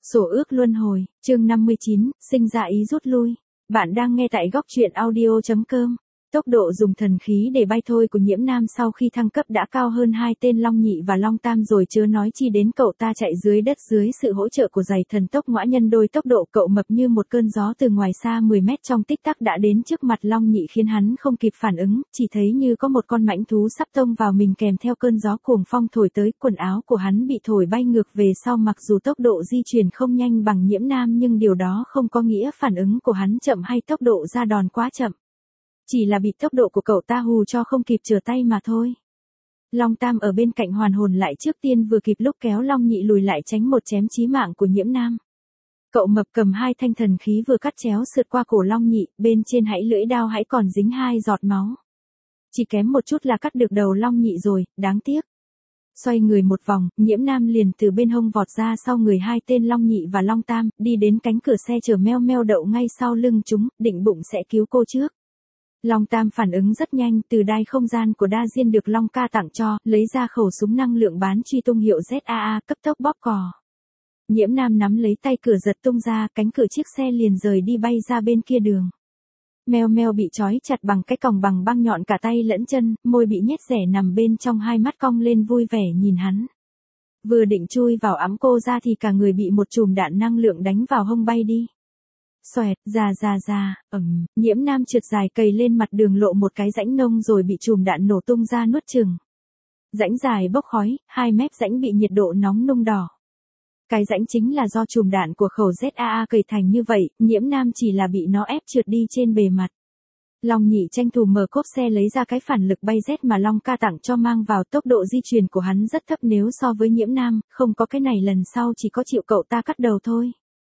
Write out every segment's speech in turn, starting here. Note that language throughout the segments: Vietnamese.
Sổ ước luân hồi, chương 59, sinh ra ý rút lui. Bạn đang nghe tại góc truyện audio.com. Tốc độ dùng thần khí để bay thôi của Nhiễm Nam sau khi thăng cấp đã cao hơn hai tên Long Nhị và Long Tam rồi, chớ nói chi đến cậu ta chạy dưới đất dưới sự hỗ trợ của giày thần tốc ngõa nhân đôi tốc độ cậu mập như một cơn gió từ ngoài xa 10 mét trong tích tắc đã đến trước mặt Long Nhị, khiến hắn không kịp phản ứng, chỉ thấy như có một con mãnh thú sắp tông vào mình kèm theo cơn gió cuồng phong thổi tới, quần áo của hắn bị thổi bay ngược về sau. Mặc dù tốc độ di chuyển không nhanh bằng Nhiễm Nam nhưng điều đó không có nghĩa phản ứng của hắn chậm hay tốc độ ra đòn quá chậm. Chỉ là bị tốc độ của cậu ta hù cho không kịp trở tay mà thôi. Long Tam ở bên cạnh hoàn hồn lại trước tiên, vừa kịp lúc kéo Long Nhị lùi lại tránh một chém chí mạng của Nhiễm Nam. Cậu mập cầm hai thanh thần khí vừa cắt chéo sượt qua cổ Long Nhị, bên trên hãy lưỡi đao hãy còn dính hai giọt máu. Chỉ kém một chút là cắt được đầu Long Nhị rồi, đáng tiếc. Xoay người một vòng, Nhiễm Nam liền từ bên hông vọt ra sau người hai tên Long Nhị và Long Tam, đi đến cánh cửa xe chở meo meo đậu ngay sau lưng chúng, định bụng sẽ cứu cô trước. Long Tam phản ứng rất nhanh, từ đai không gian của đa diên được Long ca tặng cho, lấy ra khẩu súng năng lượng bán truy tung hiệu ZAA, cấp tốc bóp cò. Nhiễm Nam nắm lấy tay cửa giật tung ra, cánh cửa chiếc xe liền rời đi bay ra bên kia đường. Meo meo bị trói chặt bằng cái còng bằng băng nhọn cả tay lẫn chân, môi bị nhét rẻ nằm bên trong, hai mắt cong lên vui vẻ nhìn hắn. Vừa định chui vào ẵm cô ra thì cả người bị một chùm đạn năng lượng đánh vào hông bay đi. Xoẹt, Nhiễm Nam trượt dài cầy lên mặt đường, lộ một cái rãnh nông rồi bị chùm đạn nổ tung ra nuốt chửng. Rãnh dài bốc khói, hai mép rãnh bị nhiệt độ nóng nung đỏ. Cái rãnh chính là do chùm đạn của khẩu ZAA cầy thành như vậy, Nhiễm Nam chỉ là bị nó ép trượt đi trên bề mặt. Long Nhị tranh thủ mở cốp xe lấy ra cái phản lực bay Z mà Long ca tặng cho mang vào, tốc độ di chuyển của hắn rất thấp nếu so với Nhiễm Nam, không có cái này lần sau chỉ có chịu cậu ta cắt đầu thôi.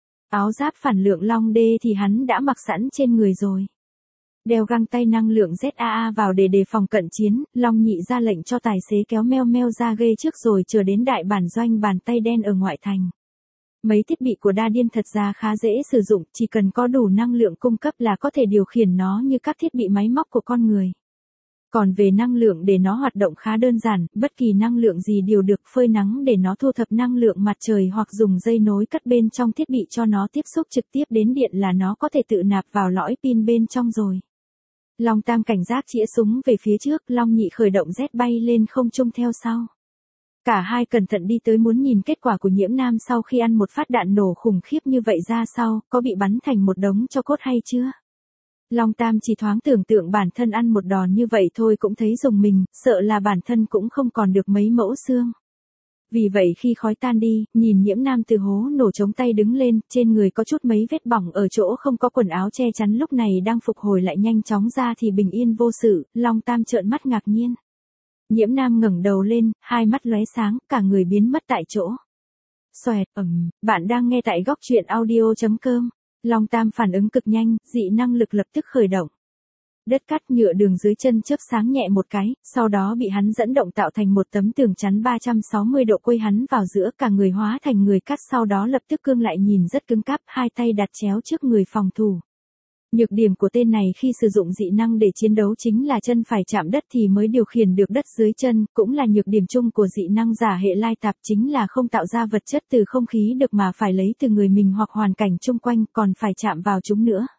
Áo giáp phản lượng Long D thì hắn đã mặc sẵn trên người rồi. Đeo găng tay năng lượng ZAA vào để đề phòng cận chiến, Long Nhị ra lệnh cho tài xế kéo meo meo ra ghê trước rồi chờ đến đại bản doanh bàn tay đen ở ngoại thành. Mấy thiết bị của đa điên thật ra khá dễ sử dụng, chỉ cần có đủ năng lượng cung cấp là có thể điều khiển nó như các thiết bị máy móc của con người. Còn về năng lượng để nó hoạt động khá đơn giản, bất kỳ năng lượng gì đều được, phơi nắng để nó thu thập năng lượng mặt trời hoặc dùng dây nối cắt bên trong thiết bị cho nó tiếp xúc trực tiếp đến điện là nó có thể tự nạp vào lõi pin bên trong rồi. Long Tam cảnh giác chĩa súng về phía trước, Long Nhị khởi động Z bay lên không trung theo sau. Cả hai cẩn thận đi tới muốn nhìn kết quả của Nhiễm Nam sau khi ăn một phát đạn nổ khủng khiếp như vậy ra sau, có bị bắn thành một đống tro cốt hay chưa? Long Tam chỉ thoáng tưởng tượng bản thân ăn một đòn như vậy thôi cũng thấy rùng mình, sợ là bản thân cũng không còn được mấy mẫu xương. Vì vậy khi khói tan đi, nhìn Nhiễm Nam từ hố nổ chống tay đứng lên, trên người có chút mấy vết bỏng ở chỗ không có quần áo che chắn, lúc này đang phục hồi lại nhanh chóng ra thì bình yên vô sự. Long Tam trợn mắt ngạc nhiên. Nhiễm Nam ngẩng đầu lên, hai mắt lóe sáng, cả người biến mất tại chỗ. Xoẹt, bạn đang nghe tại góc truyện audio.com. Long Tam phản ứng cực nhanh, dị năng lực lập tức khởi động. Đất cắt nhựa đường dưới chân chớp sáng nhẹ một cái, sau đó bị hắn dẫn động tạo thành một tấm tường chắn 360 độ quây hắn vào giữa, cả người hóa thành người cắt, sau đó lập tức cương lại nhìn rất cứng cáp, hai tay đặt chéo trước người phòng thủ. Nhược điểm của tên này khi sử dụng dị năng để chiến đấu chính là chân phải chạm đất thì mới điều khiển được đất dưới chân, cũng là nhược điểm chung của dị năng giả hệ lai tạp, chính là không tạo ra vật chất từ không khí được mà phải lấy từ người mình hoặc hoàn cảnh chung quanh, còn phải chạm vào chúng nữa.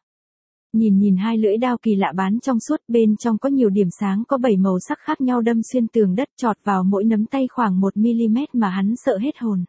Nhìn hai lưỡi đao kỳ lạ bán trong suốt, bên trong có nhiều điểm sáng có 7 màu sắc khác nhau đâm xuyên tường đất, chọt vào mỗi nắm tay khoảng 1mm mà hắn sợ hết hồn.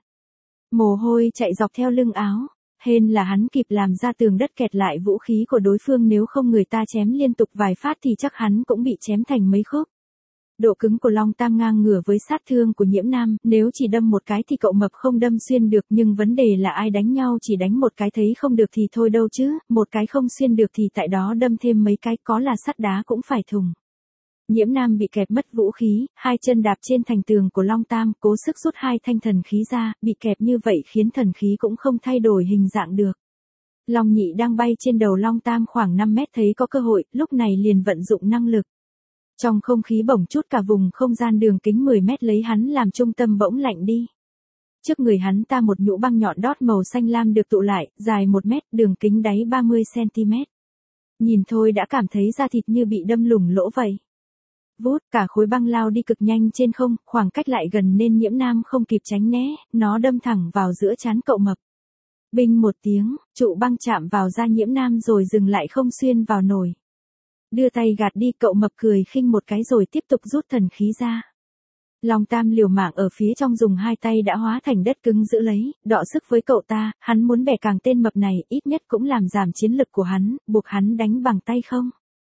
Mồ hôi chạy dọc theo lưng áo. Hên là hắn kịp làm ra tường đất kẹt lại vũ khí của đối phương, nếu không người ta chém liên tục vài phát thì chắc hắn cũng bị chém thành mấy khúc. Độ cứng của Long Tam ngang ngửa với sát thương của Nhiễm Nam, nếu chỉ đâm một cái thì cậu mập không đâm xuyên được, nhưng vấn đề là ai đánh nhau chỉ đánh một cái thấy không được thì thôi đâu chứ, một cái không xuyên được thì tại đó đâm thêm mấy cái, có là sắt đá cũng phải thùng. Nhiễm Nam bị kẹp mất vũ khí, hai chân đạp trên thành tường của Long Tam, cố sức rút hai thanh thần khí ra, bị kẹp như vậy khiến thần khí cũng không thay đổi hình dạng được. Long Nhị đang bay trên đầu Long Tam khoảng 5 mét thấy có cơ hội, lúc này liền vận dụng năng lực. Trong không khí bỗng chút cả vùng không gian đường kính 10 mét lấy hắn làm trung tâm bỗng lạnh đi. Trước người hắn ta một nhũ băng nhọn đót màu xanh lam được tụ lại, dài 1 mét, đường kính đáy 30cm. Nhìn thôi đã cảm thấy da thịt như bị đâm lủng lỗ vậy. Vút, cả khối băng lao đi cực nhanh trên không, khoảng cách lại gần nên Nhiễm Nam không kịp tránh né, nó đâm thẳng vào giữa trán cậu mập. Binh một tiếng, trụ băng chạm vào da Nhiễm Nam rồi dừng lại không xuyên vào nồi. Đưa tay gạt đi, cậu mập cười khinh một cái rồi tiếp tục rút thần khí ra. Long Tam liều mạng ở phía trong dùng hai tay đã hóa thành đất cứng giữ lấy, đọ sức với cậu ta, hắn muốn bẻ càng tên mập này, ít nhất cũng làm giảm chiến lực của hắn, buộc hắn đánh bằng tay không.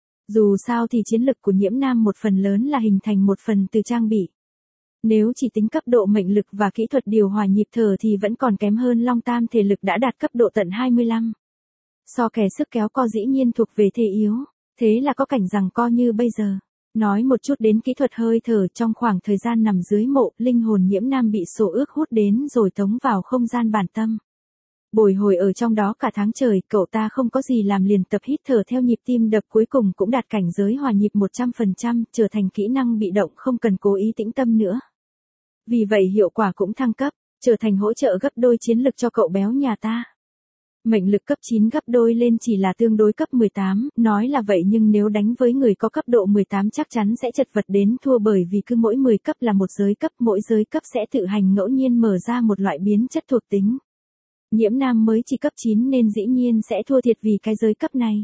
Dù sao thì chiến lực của Nhiễm Nam một phần lớn là hình thành một phần từ trang bị. Nếu chỉ tính cấp độ mệnh lực và kỹ thuật điều hòa nhịp thở thì vẫn còn kém hơn Long Tam, thể lực đã đạt cấp độ tận 25. So kẻ sức kéo co dĩ nhiên thuộc về thể yếu, thế là có cảnh giằng co như bây giờ. Nói một chút đến kỹ thuật hơi thở, trong khoảng thời gian nằm dưới mộ, linh hồn Nhiễm Nam bị sổ ước hút đến rồi tống vào không gian bản tâm. Bồi hồi ở trong đó cả tháng trời, cậu ta không có gì làm liền tập hít thở theo nhịp tim đập, cuối cùng cũng đạt cảnh giới hòa nhịp 100%, trở thành kỹ năng bị động không cần cố ý tĩnh tâm nữa. Vì vậy hiệu quả cũng thăng cấp, trở thành hỗ trợ gấp đôi chiến lực cho cậu béo nhà ta. Mệnh lực cấp 9 gấp đôi lên chỉ là tương đối cấp 18, nói là vậy nhưng nếu đánh với người có cấp độ 18 chắc chắn sẽ chật vật đến thua, bởi vì cứ mỗi 10 cấp là một giới cấp, mỗi giới cấp sẽ tự hành ngẫu nhiên mở ra một loại biến chất thuộc tính. Nhiễm Nam mới chỉ cấp 9 nên dĩ nhiên sẽ thua thiệt vì cái giới cấp này.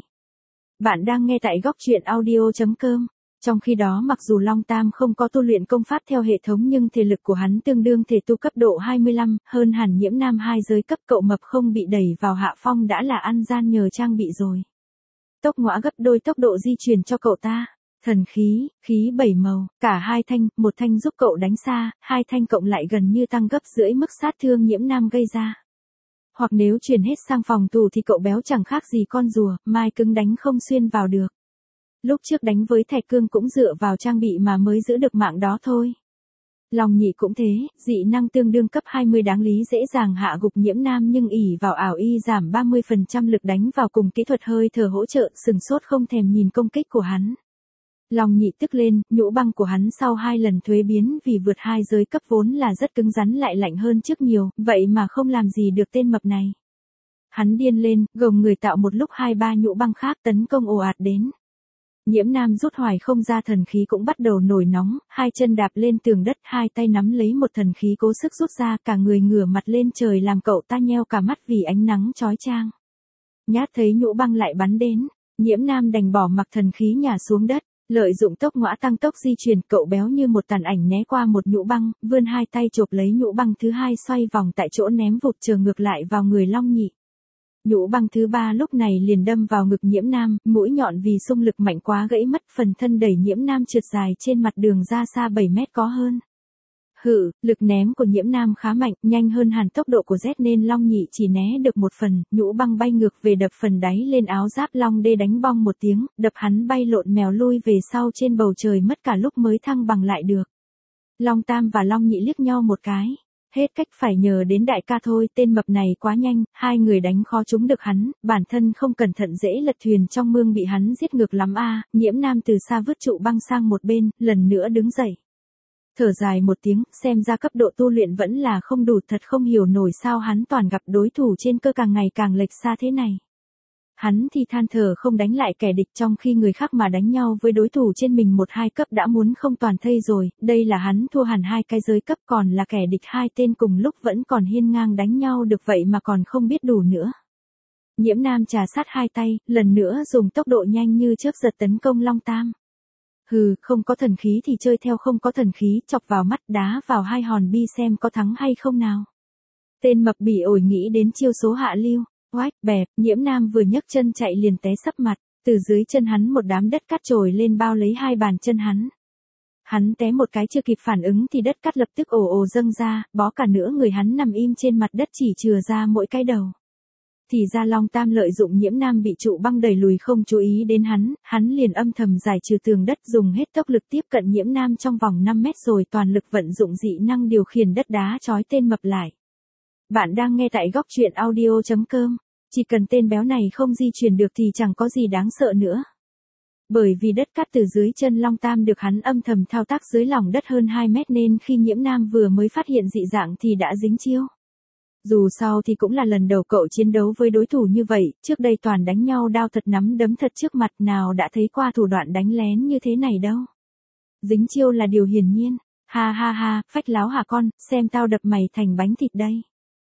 Bạn đang nghe tại góc truyện audio.com. Trong khi đó mặc dù Long Tam không có tu luyện công pháp theo hệ thống nhưng thể lực của hắn tương đương thể tu cấp độ 25, hơn hẳn Nhiễm Nam 2 giới cấp, cậu mập không bị đẩy vào hạ phong đã là ăn gian nhờ trang bị rồi. Tốc ngõa gấp đôi tốc độ di chuyển cho cậu ta. Thần khí, khí 7 màu, cả hai thanh, một thanh giúp cậu đánh xa, hai thanh cộng lại gần như tăng gấp rưỡi mức sát thương Nhiễm Nam gây ra. Hoặc nếu chuyển hết sang phòng thủ thì cậu béo chẳng khác gì con rùa, mai cứng đánh không xuyên vào được. Lúc trước đánh với Thạch Cương cũng dựa vào trang bị mà mới giữ được mạng đó thôi. Long Nhị cũng thế, dị năng tương đương cấp 20 đáng lý dễ dàng hạ gục Nhiễm Nam nhưng ỷ vào ảo y giảm 30% lực đánh vào cùng kỹ thuật hơi thở hỗ trợ, sừng sốt không thèm nhìn công kích của hắn. Long Nhị tức lên, nhũ băng của hắn sau 2 lần thuế biến vì vượt 2 giới cấp vốn là rất cứng rắn lại lạnh hơn trước nhiều, vậy mà không làm gì được tên mập này. Hắn điên lên, gồng người tạo một lúc 2-3 nhũ băng khác tấn công ồ ạt đến. Nhiễm Nam rút hoài không ra, thần khí cũng bắt đầu nổi nóng, hai chân đạp lên tường đất, hai tay nắm lấy một thần khí cố sức rút ra, cả người ngửa mặt lên trời làm cậu ta nheo cả mắt vì ánh nắng chói chang. Nhát thấy nhũ băng lại bắn đến, Nhiễm Nam đành bỏ mặc thần khí nhả xuống đất, lợi dụng tốc ngõa tăng tốc di chuyển, cậu béo như một tàn ảnh né qua một nhũ băng, vươn hai tay chộp lấy nhũ băng thứ hai xoay vòng tại chỗ ném vụt trở ngược lại vào người Long Nhị. Nhũ băng thứ ba lúc này liền đâm vào ngực Nhiễm Nam, mũi nhọn vì xung lực mạnh quá gãy mất, phần thân đẩy Nhiễm Nam trượt dài trên mặt đường ra xa 7 mét có hơn. Lực ném của Nhiễm Nam khá mạnh, nhanh hơn hẳn tốc độ của Z nên Long Nhị chỉ né được một phần, nhũ băng bay ngược về đập phần đáy lên áo giáp Long Đê đánh bong một tiếng, đập hắn bay lộn mèo lui về sau trên bầu trời mất cả lúc mới thăng bằng lại được. Long Tam và Long Nhị liếc nhau một cái. Hết cách phải nhờ đến đại ca thôi, tên mập này quá nhanh, hai người đánh khó trúng được hắn, bản thân không cẩn thận dễ lật thuyền trong mương bị hắn giết ngược lắm a. Nhiễm Nam từ xa vứt trụ băng sang một bên, lần nữa đứng dậy. Thở dài một tiếng, xem ra cấp độ tu luyện vẫn là không đủ, thật không hiểu nổi sao hắn toàn gặp đối thủ trên cơ càng ngày càng lệch xa thế này. Hắn thì than thở không đánh lại kẻ địch, trong khi người khác mà đánh nhau với đối thủ trên mình 1-2 cấp đã muốn không toàn thây rồi, đây là hắn thua hẳn 2 cái giới cấp, còn là kẻ địch 2 tên cùng lúc vẫn còn hiên ngang đánh nhau được vậy mà còn không biết đủ nữa. Nhiễm Nam trà sát hai tay, lần nữa dùng tốc độ nhanh như chớp giật tấn công Long Tam. Không có thần khí thì chơi theo không có thần khí, chọc vào mắt đá vào hai hòn bi xem có thắng hay không nào. Tên mập bỉ ổi nghĩ đến chiêu số hạ lưu. Oách, bẹp, Nhiễm Nam vừa nhấc chân chạy liền té sấp mặt, từ dưới chân hắn một đám đất cát trồi lên bao lấy hai bàn chân hắn. Hắn té một cái chưa kịp phản ứng thì đất cát lập tức ồ ồ dâng ra, bó cả nửa người hắn nằm im trên mặt đất chỉ chừa ra mỗi cái đầu. Thì ra Long Tam lợi dụng Nhiễm Nam bị trụ băng đẩy lùi không chú ý đến hắn liền âm thầm giải trừ tường đất, dùng hết tốc lực tiếp cận Nhiễm Nam trong vòng 5 mét rồi toàn lực vận dụng dị năng điều khiển đất đá trói tên mập lại. Bạn đang nghe tại góc truyện audio.com. Chỉ cần tên béo này không di chuyển được thì chẳng có gì đáng sợ nữa. Bởi vì đất cát từ dưới chân Long Tam được hắn âm thầm thao tác dưới lòng đất hơn 2 mét nên khi Nhiễm Nam vừa mới phát hiện dị dạng thì đã dính chiêu. Dù sao thì cũng là lần đầu cậu chiến đấu với đối thủ như vậy, trước đây toàn đánh nhau đao thật nắm đấm thật trước mặt, nào đã thấy qua thủ đoạn đánh lén như thế này đâu. Dính chiêu là điều hiển nhiên. Ha ha ha, phách láo hả con, xem tao đập mày thành bánh thịt đây.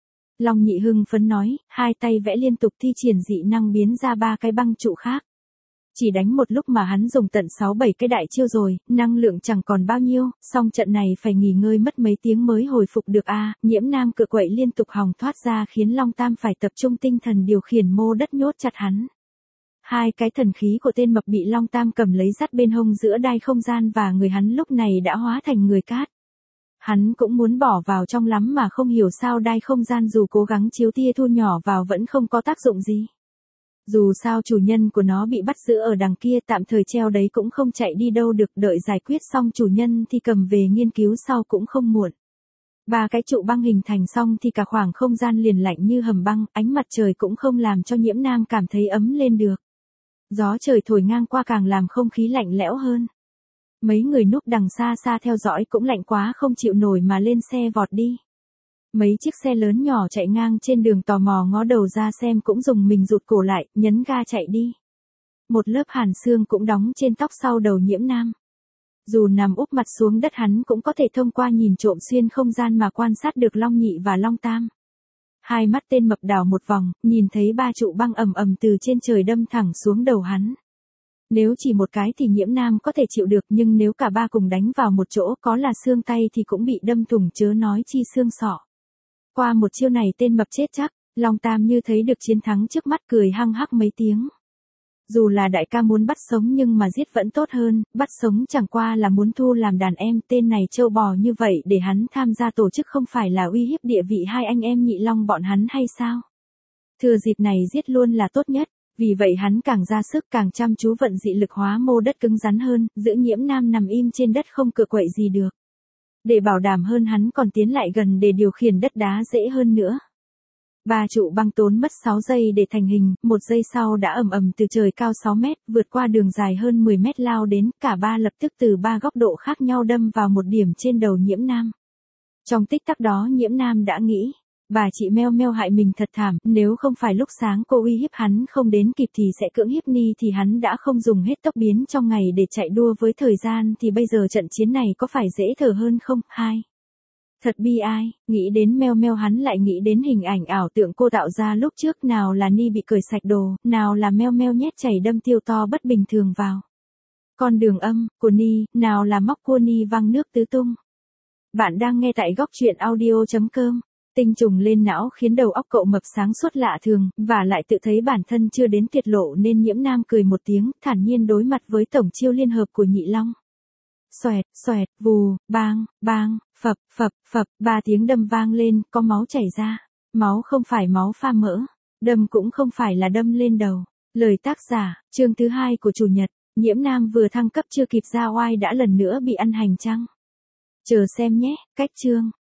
Long Nhị hưng phấn nói, hai tay vẽ liên tục thi triển dị năng biến ra 3 cái băng trụ khác. Chỉ đánh một lúc mà hắn dùng tận 6-7 cái đại chiêu rồi, năng lượng chẳng còn bao nhiêu, song trận này phải nghỉ ngơi mất mấy tiếng mới hồi phục được Nhiễm Nam cựa quậy liên tục hòng thoát ra khiến Long Tam phải tập trung tinh thần điều khiển mô đất nhốt chặt hắn. Hai cái thần khí của tên mập bị Long Tam cầm lấy dắt bên hông giữa đai không gian và người hắn lúc này đã hóa thành người cát. Hắn cũng muốn bỏ vào trong lắm mà không hiểu sao đai không gian dù cố gắng chiếu tia thu nhỏ vào vẫn không có tác dụng gì. Dù sao chủ nhân của nó bị bắt giữ ở đằng kia tạm thời treo đấy cũng không chạy đi đâu được, đợi giải quyết xong chủ nhân thì cầm về nghiên cứu sau cũng không muộn. 3 cái trụ băng hình thành xong thì cả khoảng không gian liền lạnh như hầm băng, ánh mặt trời cũng không làm cho Nhiễm Nam cảm thấy ấm lên được. Gió trời thổi ngang qua càng làm không khí lạnh lẽo hơn. Mấy người núp đằng xa xa theo dõi cũng lạnh quá không chịu nổi mà lên xe vọt đi. Mấy chiếc xe lớn nhỏ chạy ngang trên đường tò mò ngó đầu ra xem cũng dùng mình rụt cổ lại, nhấn ga chạy đi. Một lớp hàn xương cũng đóng trên tóc sau đầu Nhiễm Nam. Dù nằm úp mặt xuống đất hắn cũng có thể thông qua nhìn trộm xuyên không gian mà quan sát được Long Nhị và Long Tam. Hai mắt tên mập đảo một vòng, nhìn thấy 3 trụ băng ầm ầm từ trên trời đâm thẳng xuống đầu hắn. Nếu chỉ một cái thì Nhiễm Nam có thể chịu được, nhưng nếu cả 3 cùng đánh vào một chỗ có là xương tay thì cũng bị đâm thủng chớ nói chi xương sọ. Qua một chiêu này tên mập chết chắc, Long Tam như thấy được chiến thắng trước mắt cười hăng hắc mấy tiếng. Dù là đại ca muốn bắt sống nhưng mà giết vẫn tốt hơn, bắt sống chẳng qua là muốn thu làm đàn em, tên này trâu bò như vậy để hắn tham gia tổ chức không phải là uy hiếp địa vị hai anh em Nhị Long bọn hắn hay sao? Thừa dịp này giết luôn là tốt nhất, vì vậy hắn càng ra sức càng chăm chú vận dị lực hóa mô đất cứng rắn hơn, giữ Nhiễm Nam nằm im trên đất không cựa quậy gì được. Để bảo đảm hơn hắn còn tiến lại gần để điều khiển đất đá dễ hơn nữa. 3 trụ băng tốn mất 6 giây để thành hình, 1 giây sau đã ầm ầm từ trời cao 6 mét, vượt qua đường dài hơn 10 mét lao đến, cả 3 lập tức từ 3 góc độ khác nhau đâm vào một điểm trên đầu Nhiễm Nam. Trong tích tắc đó Nhiễm Nam đã nghĩ, bà chị Meo Meo hại mình thật thảm, nếu không phải lúc sáng cô uy hiếp hắn không đến kịp thì sẽ cưỡng hiếp Ni thì hắn đã không dùng hết tốc biến trong ngày để chạy đua với thời gian thì bây giờ trận chiến này có phải dễ thở hơn không? 2. Thật bi ai, nghĩ đến Meo Meo hắn lại nghĩ đến hình ảnh ảo tượng cô tạo ra lúc trước, nào là Ni bị cởi sạch đồ, nào là Meo Meo nhét chảy đâm tiêu to bất bình thường vào con đường âm của Ni, nào là móc cua Ni văng nước tứ tung. Bạn đang nghe tại góc truyện audio.com. Tinh trùng lên não khiến đầu óc cậu mập sáng suốt lạ thường, và lại tự thấy bản thân chưa đến tuyệt lộ nên Nhiễm Nam cười một tiếng, thản nhiên đối mặt với tổng chiêu liên hợp của Nhị Long. Xoẹt, xoẹt, vù, bang, bang, phập, phập, phập, 3 tiếng đâm vang lên, có máu chảy ra. Máu không phải máu pha mỡ, đâm cũng không phải là đâm lên đầu. Lời tác giả, chương thứ 2 của Chủ nhật, Nhiễm Nam vừa thăng cấp chưa kịp ra oai đã lần nữa bị ăn hành chăng? Chờ xem nhé, cách chương.